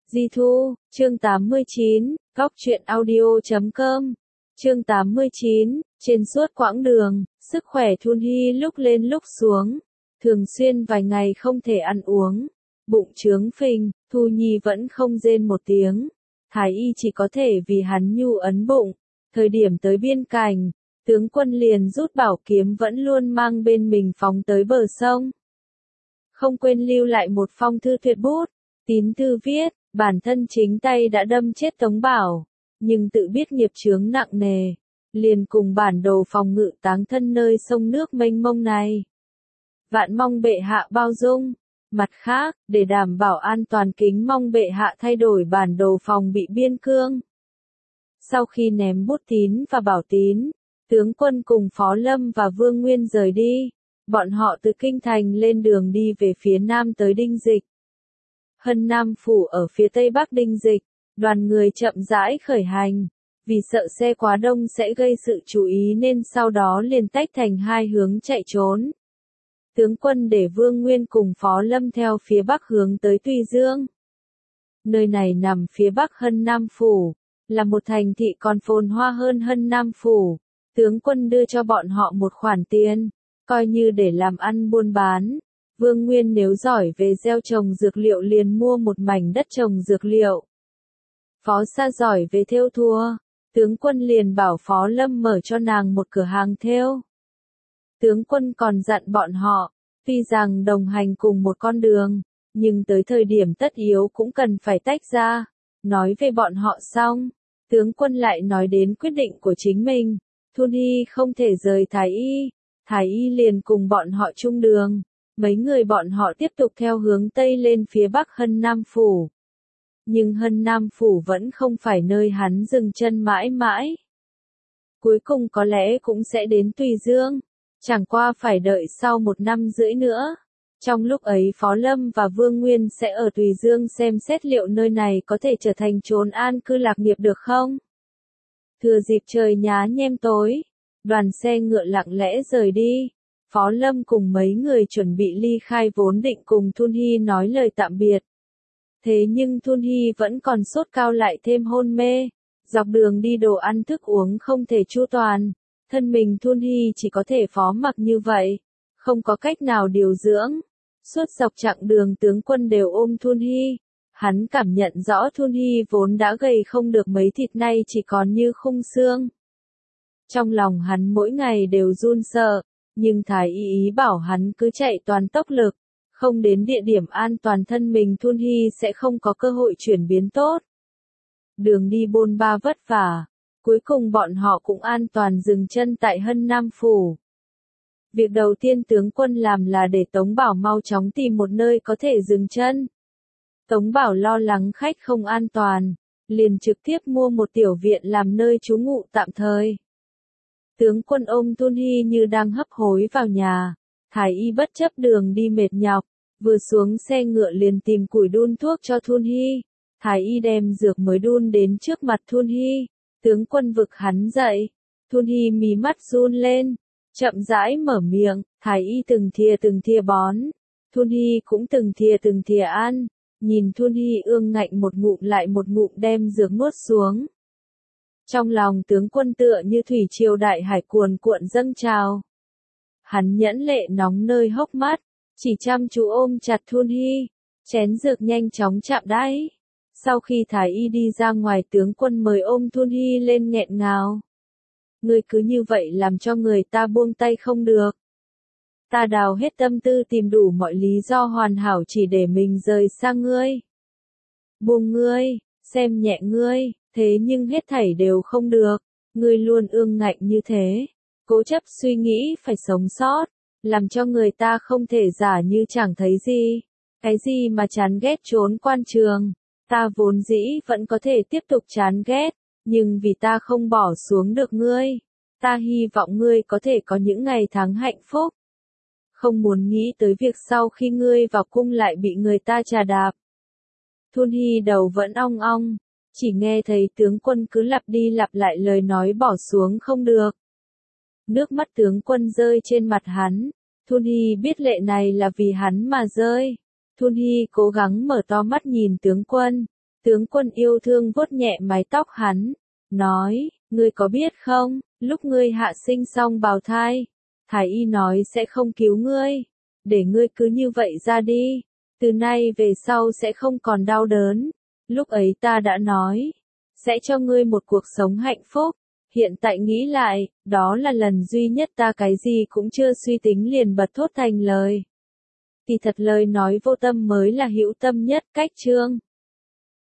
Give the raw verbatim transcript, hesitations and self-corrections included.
Di Thu, chương tám mươi chín, góc truyện audio chấm com, chương tám mươi chín, trên suốt quãng đường, sức khỏe Thun Hy lúc lên lúc xuống, thường xuyên vài ngày không thể ăn uống, bụng trướng phình, Thu Nhi vẫn không rên một tiếng, Thái y chỉ có thể vì hắn nhu ấn bụng, thời điểm tới biên cảnh, tướng quân liền rút bảo kiếm vẫn luôn mang bên mình phóng tới bờ sông. Không quên lưu lại một phong thư tuyệt bút, tín thư viết, bản thân chính tay đã đâm chết Tống Bảo, nhưng tự biết nghiệp chướng nặng nề, liền cùng bản đồ phòng ngự táng thân nơi sông nước mênh mông này. Vạn mong bệ hạ bao dung, mặt khác, để đảm bảo an toàn kính mong bệ hạ thay đổi bản đồ phòng bị biên cương. Sau khi ném bút tín và bảo tín, tướng quân cùng Phó Lâm và Vương Nguyên rời đi, bọn họ từ Kinh Thành lên đường đi về phía nam tới Đinh Dịch. Hân Nam Phủ ở phía tây bắc Đinh Dịch, đoàn người chậm rãi khởi hành, vì sợ xe quá đông sẽ gây sự chú ý nên sau đó liền tách thành hai hướng chạy trốn. Tướng quân để Vương Nguyên cùng Phó Lâm theo phía bắc hướng tới Tùy Dương. Nơi này nằm phía bắc Hân Nam Phủ, là một thành thị còn phồn hoa hơn Hân Nam Phủ. Tướng quân đưa cho bọn họ một khoản tiền, coi như để làm ăn buôn bán. Vương Nguyên nếu giỏi về gieo trồng dược liệu liền mua một mảnh đất trồng dược liệu. Phó Sa giỏi về thêu thùa, tướng quân liền bảo Phó Lâm mở cho nàng một cửa hàng thêu. Tướng quân còn dặn bọn họ, tuy rằng đồng hành cùng một con đường, nhưng tới thời điểm tất yếu cũng cần phải tách ra. Nói về bọn họ xong, tướng quân lại nói đến quyết định của chính mình. Thun Hy không thể rời Thái Y, Thái Y liền cùng bọn họ chung đường. Mấy người bọn họ tiếp tục theo hướng Tây lên phía bắc Hân Nam Phủ. Nhưng Hân Nam Phủ vẫn không phải nơi hắn dừng chân mãi mãi. Cuối cùng có lẽ cũng sẽ đến Tùy Dương, chẳng qua phải đợi sau một năm rưỡi nữa. Trong lúc ấy Phó Lâm và Vương Nguyên sẽ ở Tùy Dương xem xét liệu nơi này có thể trở thành chốn an cư lạc nghiệp được không. Thừa dịp trời nhá nhem tối, đoàn xe ngựa lặng lẽ rời đi. Phó Lâm cùng mấy người chuẩn bị ly khai vốn định cùng Thun Hy nói lời tạm biệt. Thế nhưng Thun Hy vẫn còn sốt cao lại thêm hôn mê. Dọc đường đi đồ ăn thức uống không thể chu toàn. Thân mình Thun Hy chỉ có thể phó mặc như vậy. Không có cách nào điều dưỡng. Suốt dọc chặng đường tướng quân đều ôm Thun Hy. Hắn cảm nhận rõ Thun Hy vốn đã gầy không được mấy thịt nay chỉ còn như khung xương. Trong lòng hắn mỗi ngày đều run sợ. Nhưng Thái Y ý bảo hắn cứ chạy toàn tốc lực, không đến địa điểm an toàn thân mình Thun Hy sẽ không có cơ hội chuyển biến tốt. Đường đi bôn ba vất vả, cuối cùng bọn họ cũng an toàn dừng chân tại Hân Nam Phủ. Việc đầu tiên tướng quân làm là để Tống Bảo mau chóng tìm một nơi có thể dừng chân. Tống Bảo lo lắng khách không an toàn, liền trực tiếp mua một tiểu viện làm nơi trú ngụ tạm thời. Tướng quân ôm Thun Hy như đang hấp hối vào nhà, Thái Y bất chấp đường đi mệt nhọc, vừa xuống xe ngựa liền tìm củi đun thuốc cho Thun Hy. Thái Y đem dược mới đun đến trước mặt Thun Hy, tướng quân vực hắn dậy, Thun Hy mí mắt run lên, chậm rãi mở miệng, Thái Y từng thìa từng thìa bón, Thun Hy cũng từng thìa từng thìa ăn, nhìn Thun Hy ương ngạnh một ngụm lại một ngụm đem dược nuốt xuống. Trong lòng tướng quân tựa như thủy triều đại hải cuồn cuộn dâng trào. Hắn nhẫn lệ nóng nơi hốc mắt, chỉ chăm chú ôm chặt Thun Hy, chén dược nhanh chóng chạm đáy. Sau khi Thái Y đi ra ngoài tướng quân mời ôm Thun Hy lên nghẹn ngào. Ngươi cứ như vậy làm cho người ta buông tay không được. Ta đào hết tâm tư tìm đủ mọi lý do hoàn hảo chỉ để mình rời xa ngươi. Buông ngươi, xem nhẹ ngươi. Thế nhưng hết thảy đều không được, ngươi luôn ương ngạnh như thế, cố chấp suy nghĩ phải sống sót, làm cho người ta không thể giả như chẳng thấy gì, cái gì mà chán ghét trốn quan trường, ta vốn dĩ vẫn có thể tiếp tục chán ghét, nhưng vì ta không bỏ xuống được ngươi, ta hy vọng ngươi có thể có những ngày tháng hạnh phúc. Không muốn nghĩ tới việc sau khi ngươi vào cung lại bị người ta trà đạp. Thun Hy đầu vẫn ong ong. Chỉ nghe thấy tướng quân cứ lặp đi lặp lại lời nói bỏ xuống không được. Nước mắt tướng quân rơi trên mặt hắn. Thun Hy biết lệ này là vì hắn mà rơi. Thun Hy cố gắng mở to mắt nhìn tướng quân. Tướng quân yêu thương vuốt nhẹ mái tóc hắn, nói, ngươi có biết không, lúc ngươi hạ sinh xong bào thai, thái y nói sẽ không cứu ngươi, để ngươi cứ như vậy ra đi, từ nay về sau sẽ không còn đau đớn. Lúc ấy ta đã nói, sẽ cho ngươi một cuộc sống hạnh phúc. Hiện tại nghĩ lại, đó là lần duy nhất ta cái gì cũng chưa suy tính liền bật thốt thành lời. Kỳ thật lời nói vô tâm mới là hữu tâm nhất. Cách chương